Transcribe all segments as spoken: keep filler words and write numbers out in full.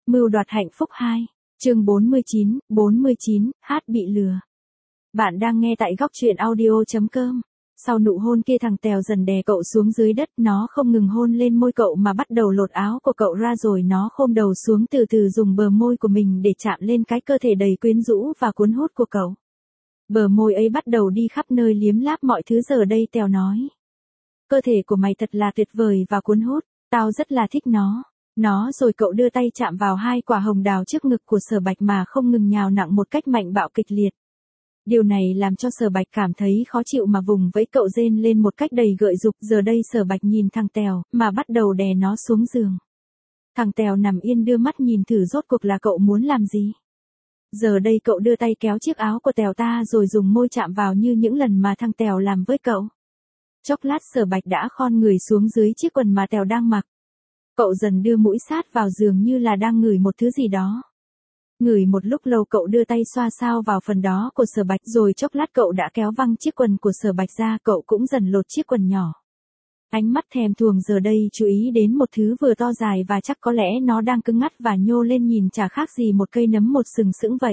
Mưu đoạt hạnh phúc hai. Chương bốn mươi chín, bốn mươi chín, hát bị lừa. Bạn đang nghe tại góc truyện audio.com. Sau nụ hôn kia thằng Tèo dần đè cậu xuống dưới đất, nó không ngừng hôn lên môi cậu mà bắt đầu lột áo của cậu ra, rồi nó khom đầu xuống từ từ dùng bờ môi của mình để chạm lên cái cơ thể đầy quyến rũ và cuốn hút của cậu. Bờ môi ấy bắt đầu đi khắp nơi liếm láp mọi thứ. Giờ đây Tèo nói: cơ thể của mày thật là tuyệt vời và cuốn hút, tao rất là thích nó. Nó rồi cậu đưa tay chạm vào hai quả hồng đào trước ngực của Sở Bạch mà không ngừng nhào nặng một cách mạnh bạo kịch liệt. Điều này làm cho Sở Bạch cảm thấy khó chịu mà vùng vẫy, cậu rên lên một cách đầy gợi dục. Giờ đây Sở Bạch nhìn thằng Tèo mà bắt đầu đè nó xuống giường. Thằng Tèo nằm yên đưa mắt nhìn thử rốt cuộc là cậu muốn làm gì. Giờ đây cậu đưa tay kéo chiếc áo của Tèo ta rồi dùng môi chạm vào như những lần mà thằng Tèo làm với cậu. Chốc lát Sở Bạch đã khom người xuống dưới chiếc quần mà Tèo đang mặc. Cậu dần đưa mũi sát vào giường như là đang ngửi một thứ gì đó. Ngửi một lúc lâu cậu đưa tay xoa xoa vào phần đó của Sở Bạch, rồi chốc lát cậu đã kéo văng chiếc quần của Sở Bạch ra, cậu cũng dần lột chiếc quần nhỏ. Ánh mắt thèm thuồng giờ đây chú ý đến một thứ vừa to dài và chắc có lẽ nó đang cứng ngắt và nhô lên, nhìn chả khác gì một cây nấm một sừng sững vậy.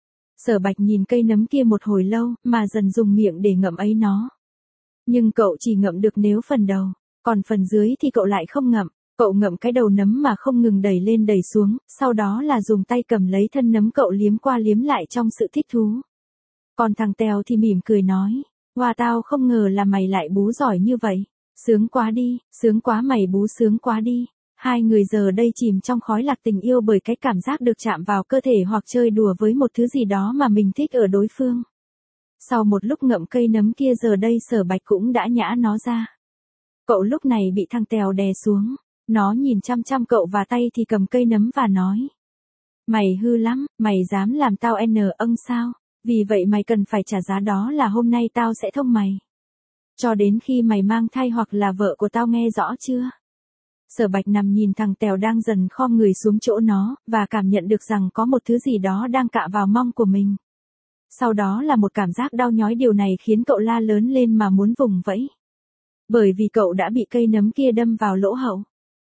Sở Bạch nhìn cây nấm kia một hồi lâu mà dần dùng miệng để ngậm ấy nó. Nhưng cậu chỉ ngậm được nếu phần đầu, còn phần dưới thì cậu lại không ngậm. Cậu ngậm cái đầu nấm mà không ngừng đẩy lên đẩy xuống, sau đó là dùng tay cầm lấy thân nấm, cậu liếm qua liếm lại trong sự thích thú. Còn thằng Tèo thì mỉm cười nói: "Wow, tao không ngờ là mày lại bú giỏi như vậy. Sướng quá đi, sướng quá mày bú, sướng quá đi." Hai người giờ đây chìm trong khói lạc tình yêu bởi cái cảm giác được chạm vào cơ thể hoặc chơi đùa với một thứ gì đó mà mình thích ở đối phương. Sau một lúc ngậm cây nấm kia giờ đây Sở Bạch cũng đã nhả nó ra. Cậu lúc này bị thằng Tèo đè xuống. Nó nhìn chăm chăm cậu và tay thì cầm cây nấm và nói: "Mày hư lắm, mày dám làm tao n âng sao? Vì vậy mày cần phải trả giá, đó là hôm nay tao sẽ thông mày. Cho đến khi mày mang thai hoặc là vợ của tao, nghe rõ chưa?" Sở Bạch nằm nhìn thằng Tèo đang dần khom người xuống chỗ nó, và cảm nhận được rằng có một thứ gì đó đang cạ vào mông của mình. Sau đó là một cảm giác đau nhói, điều này khiến cậu la lớn lên mà muốn vùng vẫy. Bởi vì cậu đã bị cây nấm kia đâm vào lỗ hậu.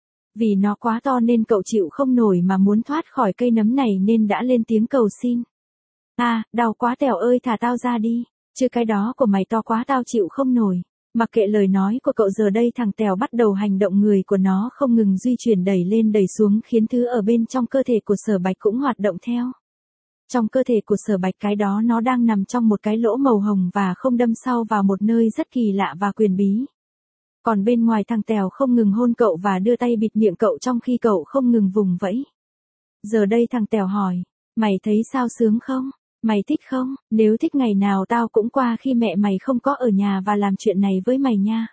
Vì nó quá to nên cậu chịu không nổi mà muốn thoát khỏi cây nấm này nên đã lên tiếng cầu xin. "À, đau quá Tèo ơi, thả tao ra đi, chứ cái đó của mày to quá, tao chịu không nổi." Mặc kệ lời nói của cậu giờ đây thằng Tèo bắt đầu hành động, người của nó không ngừng di chuyển đẩy lên đẩy xuống khiến thứ ở bên trong cơ thể của Sở Bạch cũng hoạt động theo. Trong cơ thể của Sở Bạch, cái đó nó đang nằm trong một cái lỗ màu hồng và không đâm sâu vào một nơi rất kỳ lạ và quyền bí. Còn bên ngoài thằng Tèo không ngừng hôn cậu và đưa tay bịt miệng cậu trong khi cậu không ngừng vùng vẫy. Giờ đây thằng Tèo hỏi: "Mày thấy sao, sướng không? Mày thích không? Nếu thích ngày nào tao cũng qua khi mẹ mày không có ở nhà và làm chuyện này với mày nha."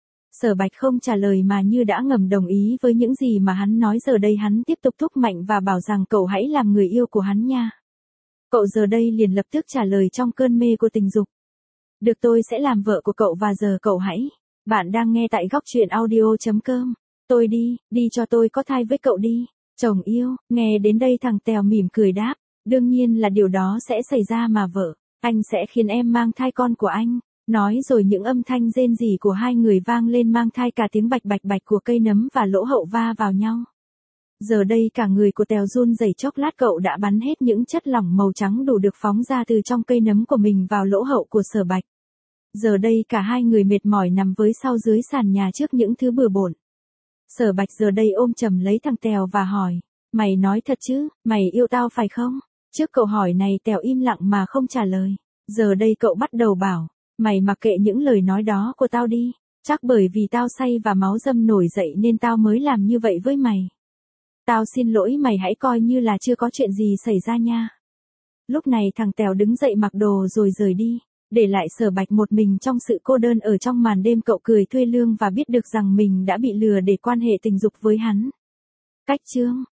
Sở Bạch không trả lời mà như đã ngầm đồng ý với những gì mà hắn nói. Giờ đây hắn tiếp tục thúc mạnh và bảo rằng cậu hãy làm người yêu của hắn nha. Cậu giờ đây liền lập tức trả lời trong cơn mê của tình dục: "Được, tôi sẽ làm vợ của cậu và giờ cậu hãy..." Bạn đang nghe tại góc truyện audio.com. "Tôi đi, đi cho tôi có thai với cậu đi, chồng yêu." Nghe đến đây thằng Tèo mỉm cười đáp: "Đương nhiên là điều đó sẽ xảy ra mà vợ, anh sẽ khiến em mang thai con của anh." Nói rồi những âm thanh rên rỉ của hai người vang lên, mang thai cả tiếng bạch bạch bạch của cây nấm và lỗ hậu va vào nhau. Giờ đây cả người của Tèo run rẩy, chốc lát cậu đã bắn hết những chất lỏng màu trắng đủ được phóng ra từ trong cây nấm của mình vào lỗ hậu của Sở Bạch. Giờ đây cả hai người mệt mỏi nằm với sau dưới sàn nhà trước những thứ bừa bộn. Sở Bạch giờ đây ôm chầm lấy thằng Tèo và hỏi: "Mày nói thật chứ, mày yêu tao phải không?" Trước câu hỏi này Tèo im lặng mà không trả lời. Giờ đây cậu bắt đầu bảo: "Mày mặc kệ những lời nói đó của tao đi, chắc bởi vì tao say và máu dâm nổi dậy nên tao mới làm như vậy với mày. Tao xin lỗi mày, hãy coi như là chưa có chuyện gì xảy ra nha." Lúc này thằng Tèo đứng dậy mặc đồ rồi rời đi, để lại Sở Bạch một mình trong sự cô đơn ở trong màn đêm. Cậu cười thuê lương và biết được rằng mình đã bị lừa để quan hệ tình dục với hắn. Cách chương